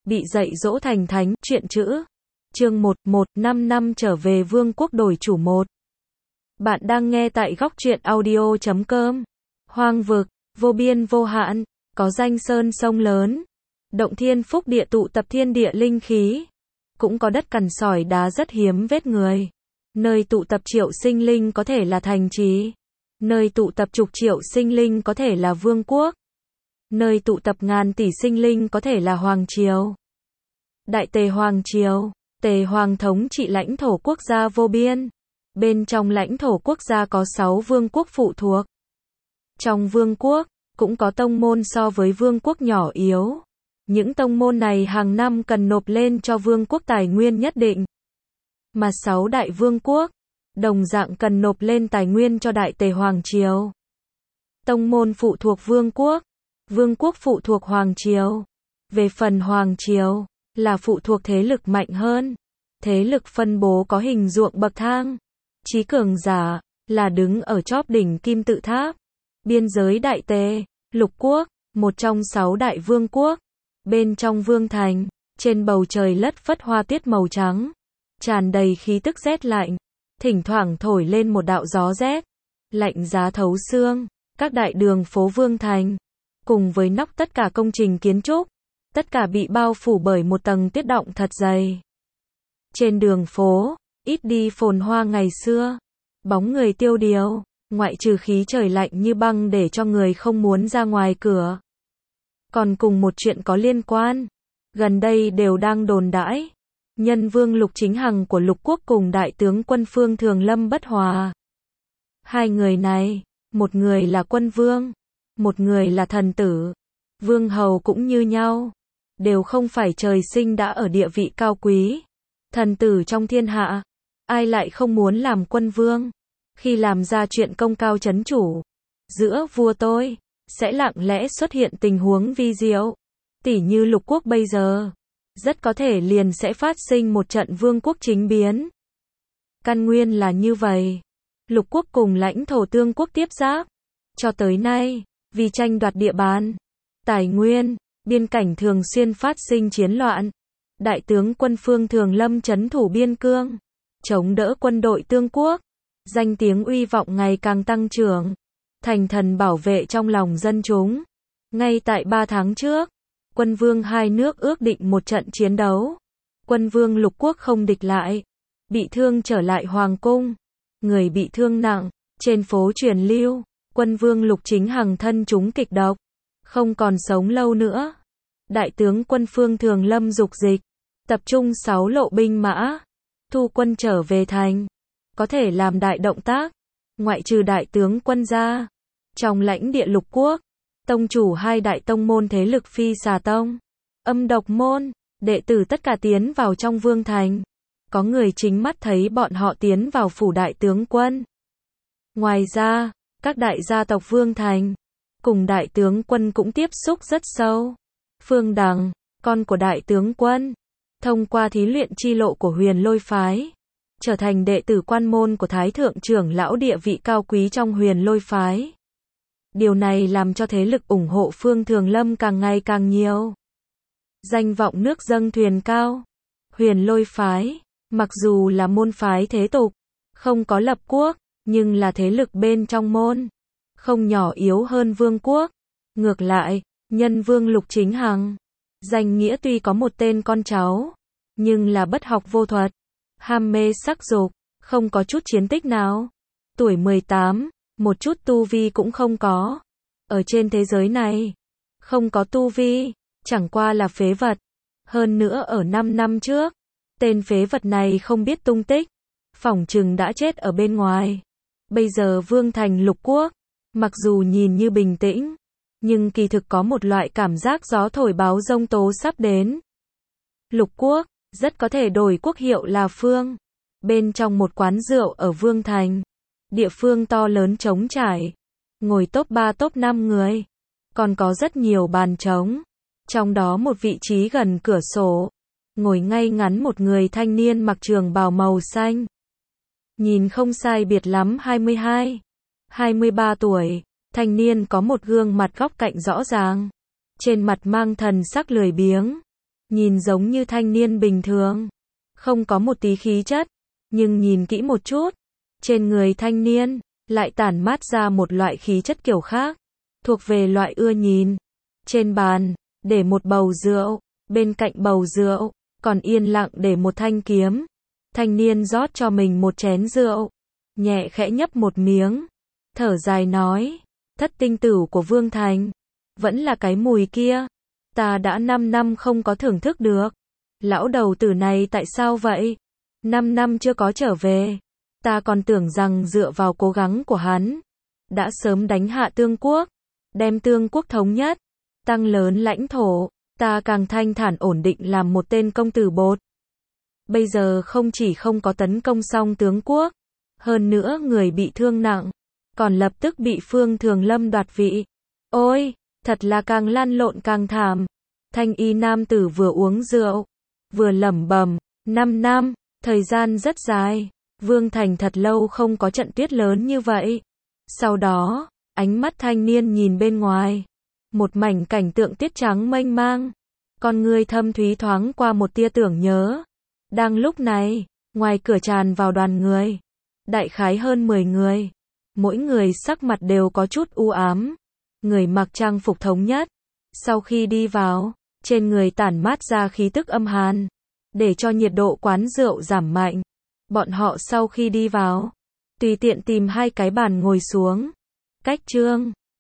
bị dạy dỗ thành thánh, truyện chữ. Chương 1, 5 năm trở về vương quốc đổi chủ 1. Bạn đang nghe tại góc truyện audio.com. Hoang vực, vô biên vô hạn, có danh sơn sông lớn, động thiên phúc địa tụ tập thiên địa linh khí, cũng có đất cằn sỏi đá rất hiếm vết người. Nơi tụ tập triệu sinh linh có thể là thành trì, nơi tụ tập chục triệu sinh linh có thể là vương quốc, nơi tụ tập ngàn tỷ sinh linh có thể là hoàng triều. Đại Tề Hoàng Triều, Tề Hoàng thống trị lãnh thổ quốc gia vô biên. Bên trong lãnh thổ quốc gia có 6 vương quốc phụ thuộc. Trong vương quốc, cũng có tông môn so với vương quốc nhỏ yếu. Những tông môn này hàng năm cần nộp lên cho vương quốc tài nguyên nhất định. Mà 6 đại vương quốc, đồng dạng cần nộp lên tài nguyên cho Đại Tề Hoàng Triều. Tông môn phụ thuộc vương quốc phụ thuộc Hoàng Triều. Về phần Hoàng Triều, là phụ thuộc thế lực mạnh hơn. Thế lực phân bố có hình ruộng bậc thang. Chí cường giả, là đứng ở chóp đỉnh kim tự tháp. Biên giới Đại Tề, Lục Quốc, một trong 6 đại vương quốc. Bên trong vương thành, trên bầu trời lất phất hoa tuyết màu trắng, tràn đầy khí tức rét lạnh. Thỉnh thoảng thổi lên một đạo gió rét, lạnh giá thấu xương. Các đại đường phố vương thành, cùng với nóc tất cả công trình kiến trúc, tất cả bị bao phủ bởi một tầng tuyết đọng thật dày. Trên đường phố, ít đi phồn hoa ngày xưa, bóng người tiêu điều, ngoại trừ khí trời lạnh như băng để cho người không muốn ra ngoài cửa. Còn cùng một chuyện có liên quan, gần đây đều đang đồn đãi, nhân vương Lục Chính Hằng của Lục Quốc cùng đại tướng quân Phương Thường Lâm bất hòa. Hai người này, một người là quân vương, một người là thần tử. Vương hầu cũng như nhau, đều không phải trời sinh đã ở địa vị cao quý. Thần tử trong thiên hạ, ai lại không muốn làm quân vương? Khi làm ra chuyện công cao chấn chủ, giữa vua tôi, sẽ lặng lẽ xuất hiện tình huống vi diệu. Tỉ như Lục Quốc bây giờ, rất có thể liền sẽ phát sinh một trận vương quốc chính biến. Căn nguyên là như vậy. Lục Quốc cùng lãnh thổ tương quốc tiếp giáp. Cho tới nay, vì tranh đoạt địa bàn, tài nguyên, biên cảnh thường xuyên phát sinh chiến loạn. Đại tướng quân Phương Thường Lâm trấn thủ biên cương, chống đỡ quân đội tương quốc, danh tiếng uy vọng ngày càng tăng trưởng, thành thần bảo vệ trong lòng dân chúng. Ngay tại 3 tháng trước, quân vương hai nước ước định một trận chiến đấu. Quân vương Lục Quốc không địch lại, bị thương trở lại hoàng cung, người bị thương nặng, trên phố truyền lưu, quân vương Lục Chính Hằng thân trúng kịch độc, không còn sống lâu nữa. Đại tướng quân Phương Thường Lâm dục dịch, tập trung 6 lộ binh mã, thu quân trở về thành, có thể làm đại động tác. Ngoại trừ đại tướng quân ra, trong lãnh địa Lục Quốc, tông chủ hai đại tông môn thế lực Phi Xà Tông, Âm Độc Môn, đệ tử tất cả tiến vào trong vương thành. Có người chính mắt thấy bọn họ tiến vào phủ đại tướng quân. Ngoài ra, các đại gia tộc vương thành, cùng đại tướng quân cũng tiếp xúc rất sâu. Phương Đằng, con của đại tướng quân, thông qua thí luyện chi lộ của Huyền Lôi phái, trở thành đệ tử quan môn của Thái thượng trưởng lão, địa vị cao quý trong Huyền Lôi phái. Điều này làm cho thế lực ủng hộ Phương Thường Lâm càng ngày càng nhiều. Danh vọng nước dâng thuyền cao. Huyền Lôi phái, mặc dù là môn phái thế tục, không có lập quốc, nhưng là thế lực bên trong môn, không nhỏ yếu hơn vương quốc. Ngược lại, nhân vương Lục Chính Hằng, danh nghĩa tuy có một tên con cháu, nhưng là bất học vô thuật, ham mê sắc dục, không có chút chiến tích nào. Tuổi 18, một chút tu vi cũng không có. Ở trên thế giới này, không có tu vi, chẳng qua là phế vật. Hơn nữa ở 5 năm trước, tên phế vật này không biết tung tích, phỏng chừng đã chết ở bên ngoài. Bây giờ vương thành Lục Quốc, mặc dù nhìn như bình tĩnh, nhưng kỳ thực có một loại cảm giác gió thổi báo giông tố sắp đến. Lục Quốc, rất có thể đổi quốc hiệu là Phương. Bên trong một quán rượu ở vương thành, địa phương to lớn trống trải, ngồi top 3 top 5 người, còn có rất nhiều bàn trống. Trong đó một vị trí gần cửa sổ, ngồi ngay ngắn một người thanh niên mặc trường bào màu xanh. Nhìn không sai biệt lắm 22, 23 tuổi, thanh niên có một gương mặt góc cạnh rõ ràng, trên mặt mang thần sắc lười biếng, nhìn giống như thanh niên bình thường, không có một tí khí chất, nhưng nhìn kỹ một chút, trên người thanh niên lại tản mát ra một loại khí chất kiểu khác, thuộc về loại ưa nhìn. Trên bàn để một bầu rượu, bên cạnh bầu rượu còn yên lặng để một thanh kiếm. Thanh niên rót cho mình một chén rượu, nhẹ khẽ nhấp một miếng, thở dài nói, thất tinh tửu của Vương Thành, vẫn là cái mùi kia, ta đã 5 năm không có thưởng thức được. Lão đầu tử này tại sao vậy? 5 năm chưa có trở về, ta còn tưởng rằng dựa vào cố gắng của hắn, đã sớm đánh hạ Tương Quốc, đem Tương Quốc thống nhất, tăng lớn lãnh thổ, ta càng thanh thản ổn định làm một tên công tử bột. Bây giờ không chỉ không có tấn công xong tướng quốc, hơn nữa người bị thương nặng, còn lập tức bị Phương Thường Lâm đoạt vị. Ôi, thật là càng lăn lộn càng thảm. Thanh y nam tử vừa uống rượu, vừa lẩm bẩm, 5 năm, thời gian rất dài, Vương Thành thật lâu không có trận tuyết lớn như vậy. Sau đó, ánh mắt thanh niên nhìn bên ngoài, một mảnh cảnh tượng tuyết trắng mênh mang, con người thâm thúy thoáng qua một tia tưởng nhớ. Đang lúc này, ngoài cửa tràn vào đoàn người, đại khái hơn 10 người, mỗi người sắc mặt đều có chút u ám, người mặc trang phục thống nhất, sau khi đi vào, trên người tản mát ra khí tức âm hàn, để cho nhiệt độ quán rượu giảm mạnh. Bọn họ sau khi đi vào, tùy tiện tìm 2 cái bàn ngồi xuống, cách Trương